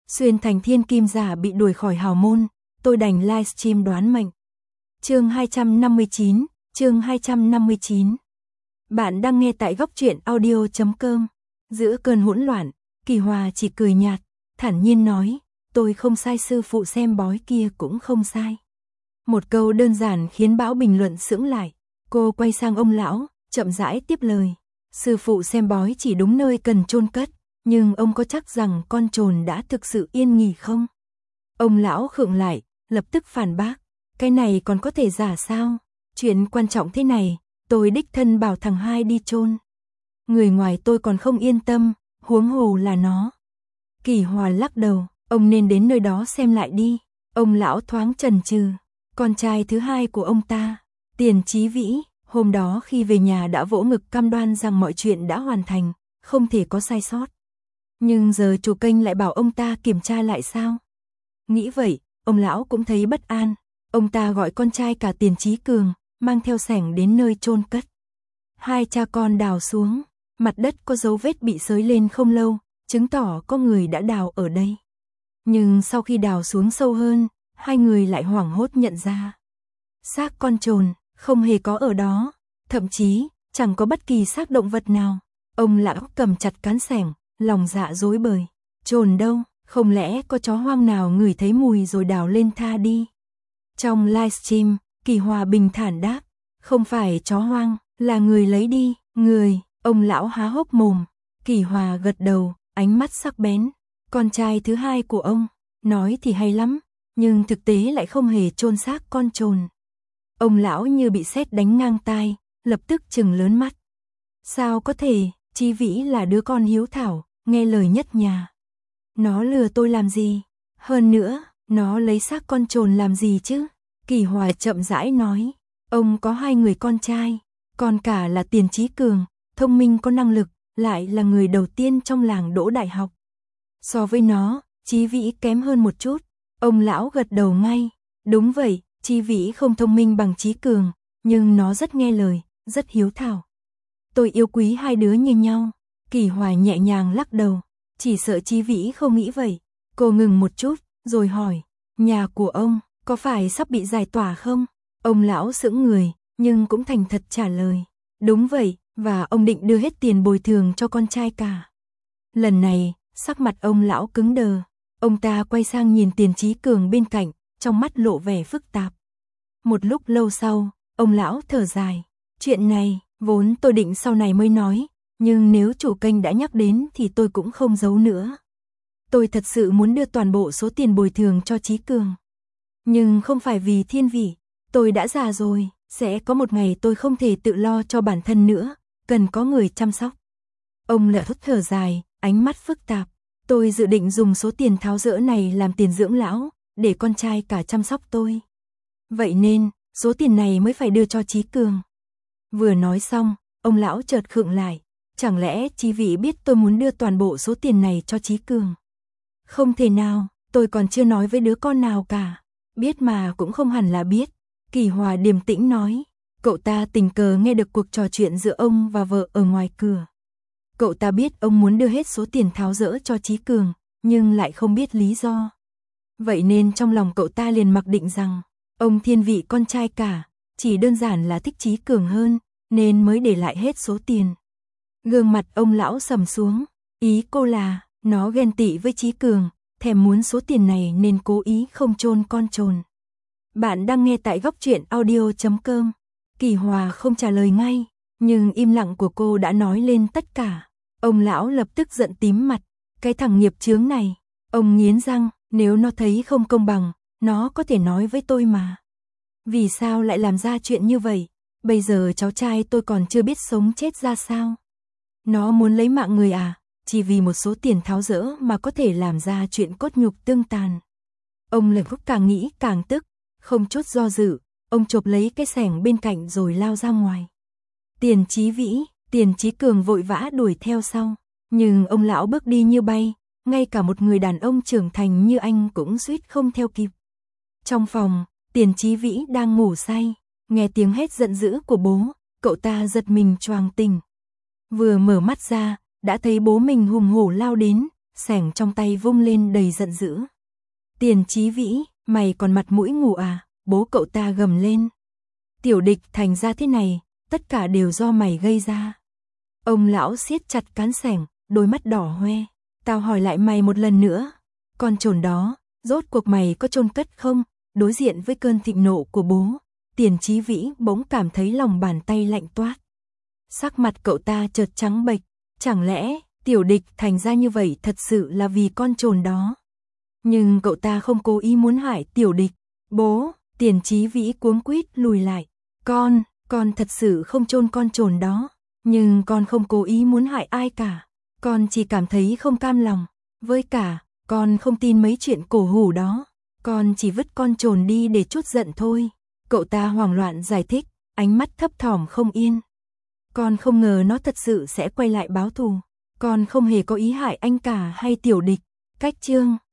Xuyên thành thiên kim giả bị đuổi khỏi hào môn, tôi đành livestream đoán mệnh. Chương 259, chương 259. Bạn đang nghe tại góc truyện audio.com. Giữa cơn hỗn loạn, Kỳ Hòa chỉ cười nhạt, thản nhiên nói, tôi không sai, sư phụ xem bói kia cũng không sai. Một câu đơn giản khiến bão bình luận sững lại. Cô quay sang ông lão, chậm rãi tiếp lời. Sư phụ xem bói chỉ đúng nơi cần chôn cất, nhưng ông có chắc rằng con trồn đã thực sự yên nghỉ không? Ông lão khựng lại, lập tức phản bác. Cái này còn có thể giả sao? Chuyện quan trọng thế này, tôi đích thân bảo thằng hai đi chôn. Người ngoài tôi còn không yên tâm, huống hồ là nó. Kỳ Hòa lắc đầu, ông nên đến nơi đó xem lại đi. Ông lão thoáng chần chừ. Con trai thứ hai của ông ta, Tiền Chí Vĩ, hôm đó khi về nhà đã vỗ ngực cam đoan rằng mọi chuyện đã hoàn thành, không thể có sai sót. Nhưng giờ chủ kênh lại bảo ông ta kiểm tra lại sao? Nghĩ vậy, ông lão cũng thấy bất an. Ông ta gọi con trai cả Tiền Chí Cường, mang theo xẻng đến nơi chôn cất. Hai cha con đào xuống, mặt đất có dấu vết bị xới lên không lâu, chứng tỏ có người đã đào ở đây. Nhưng sau khi đào xuống sâu hơn, hai người lại hoảng hốt nhận ra. Xác con trồn, không hề có ở đó, thậm chí, chẳng có bất kỳ xác động vật nào. Ông lão cầm chặt cán xẻng, lòng dạ rối bời. Trồn đâu, không lẽ có chó hoang nào ngửi thấy mùi rồi đào lên tha đi? Trong livestream, Kỳ Hòa bình thản đáp, không phải chó hoang, là người lấy đi. Người, ông lão há hốc mồm. Kỳ Hòa gật đầu, ánh mắt sắc bén. Con trai thứ hai của ông, nói thì hay lắm, nhưng thực tế lại không hề chôn xác con trồn. Ông lão như bị sét đánh ngang tai, lập tức trừng lớn mắt. Sao có thể, Chí Vĩ là đứa con hiếu thảo, nghe lời nhất nhà. Nó lừa tôi làm gì? Hơn nữa, nó lấy xác con trồn làm gì chứ? Kỳ Hòa chậm rãi nói, ông có hai người con trai, con cả là Tiền Chí Cường, thông minh có năng lực, lại là người đầu tiên trong làng đỗ đại học. So với nó, Chí Vĩ kém hơn một chút. Ông lão gật đầu ngay, đúng vậy, Chí Vĩ không thông minh bằng Chí Cường, nhưng nó rất nghe lời, rất hiếu thảo. Tôi yêu quý hai đứa như nhau. Kỳ Hòa nhẹ nhàng lắc đầu, chỉ sợ Chí Vĩ không nghĩ vậy. Cô ngừng một chút, rồi hỏi, nhà của ông, có phải sắp bị giải tỏa không? Ông lão sững người, nhưng cũng thành thật trả lời, đúng vậy, và ông định đưa hết tiền bồi thường cho con trai cả. Lần này, sắc mặt ông lão cứng đờ. Ông ta quay sang nhìn Tiền Chí Cường bên cạnh, trong mắt lộ vẻ phức tạp. Một lúc lâu sau, ông lão thở dài. Chuyện này, vốn tôi định sau này mới nói, nhưng nếu chủ kênh đã nhắc đến thì tôi cũng không giấu nữa. Tôi thật sự muốn đưa toàn bộ số tiền bồi thường cho Chí Cường. Nhưng không phải vì thiên vị, tôi đã già rồi, sẽ có một ngày tôi không thể tự lo cho bản thân nữa, cần có người chăm sóc. Ông lại thở dài, ánh mắt phức tạp. Tôi dự định dùng số tiền tháo dỡ này làm tiền dưỡng lão, để con trai cả chăm sóc tôi. Vậy nên, số tiền này mới phải đưa cho Chí Cường. Vừa nói xong, ông lão chợt khựng lại. Chẳng lẽ Chí Vĩ biết tôi muốn đưa toàn bộ số tiền này cho Chí Cường? Không thể nào, tôi còn chưa nói với đứa con nào cả. Biết mà cũng không hẳn là biết. Kỳ Hòa điềm tĩnh nói. Cậu ta tình cờ nghe được cuộc trò chuyện giữa ông và vợ ở ngoài cửa. Cậu ta biết ông muốn đưa hết số tiền tháo dỡ cho Chí Cường, nhưng lại không biết lý do. Vậy nên trong lòng cậu ta liền mặc định rằng, ông thiên vị con trai cả, chỉ đơn giản là thích Chí Cường hơn, nên mới để lại hết số tiền. Gương mặt ông lão sầm xuống, ý cô là, nó ghen tị với Chí Cường, thèm muốn số tiền này nên cố ý không chôn con trồn. Bạn đang nghe tại góc truyện audio.com. Kỳ Hòa không trả lời ngay, nhưng im lặng của cô đã nói lên tất cả. Ông lão lập tức giận tím mặt, cái thằng nghiệp chướng này. Ông nghiến răng, nếu nó thấy không công bằng, nó có thể nói với tôi mà. Vì sao lại làm ra chuyện như vậy? Bây giờ cháu trai tôi còn chưa biết sống chết ra sao. Nó muốn lấy mạng người à? Chỉ vì một số tiền tháo dỡ mà có thể làm ra chuyện cốt nhục tương tàn. Ông lập tức càng nghĩ càng tức, không chút do dự, ông chộp lấy cái xẻng bên cạnh rồi lao ra ngoài. Tiền Chí Vĩ, Tiền Chí Cường vội vã đuổi theo sau, nhưng ông lão bước đi như bay, ngay cả một người đàn ông trưởng thành như anh cũng suýt không theo kịp. Trong phòng, Tiền Chí Vĩ đang ngủ say, nghe tiếng hét giận dữ của bố, cậu ta giật mình choàng tỉnh. Vừa mở mắt ra, đã thấy bố mình hùng hổ lao đến, xẻng trong tay vung lên đầy giận dữ. Tiền Chí Vĩ, mày còn mặt mũi ngủ à, bố cậu ta gầm lên. Tiểu Địch thành ra thế này, tất cả đều do mày gây ra. Ông lão siết chặt cán xẻng, đôi mắt đỏ hoe. Tao hỏi lại mày một lần nữa, con trồn đó, rốt cuộc mày có chôn cất không? Đối diện với cơn thịnh nộ của bố, Tiền Chí Vĩ bỗng cảm thấy lòng bàn tay lạnh toát. Sắc mặt cậu ta chợt trắng bệch, chẳng lẽ Tiểu Địch thành ra như vậy thật sự là vì con trồn đó? Nhưng cậu ta không cố ý muốn hại Tiểu Địch. Bố, Tiền Chí Vĩ cuống quýt lùi lại. Con thật sự không chôn con trồn đó, nhưng con không cố ý muốn hại ai cả. Con chỉ cảm thấy không cam lòng, với cả, con không tin mấy chuyện cổ hủ đó. Con chỉ vứt con trồn đi để trút giận thôi. Cậu ta hoảng loạn giải thích, ánh mắt thấp thỏm không yên. Con không ngờ nó thật sự sẽ quay lại báo thù. Con không hề có ý hại anh cả hay Tiểu Địch. Cách chương